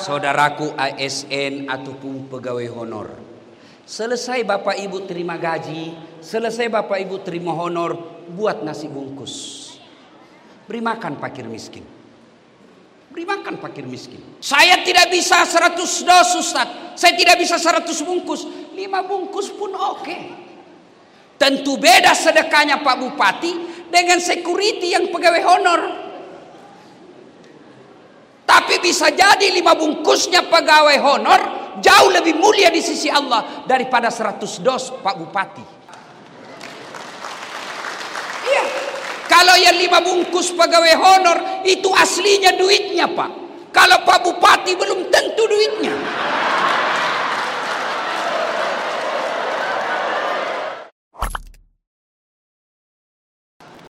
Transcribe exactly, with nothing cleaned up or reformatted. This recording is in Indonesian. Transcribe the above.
saudaraku A S N ataupun pegawai honor. Selesai Bapak Ibu terima gaji, selesai Bapak Ibu terima honor, buat nasi bungkus. Beri makan fakir miskin. Beri makan fakir miskin. Saya tidak bisa seratus dos Ustaz. Saya tidak bisa seratus bungkus. lima bungkus pun oke. Tentu beda sedekahnya Pak Bupati dengan security yang pegawai honor. Tapi bisa jadi lima bungkusnya pegawai honor jauh lebih mulia di sisi Allah daripada seratus dos Pak Bupati. Iya. Kalau yang lima bungkus pegawai honor itu aslinya duitnya Pak. Kalau Pak Bupati belum tentu duitnya.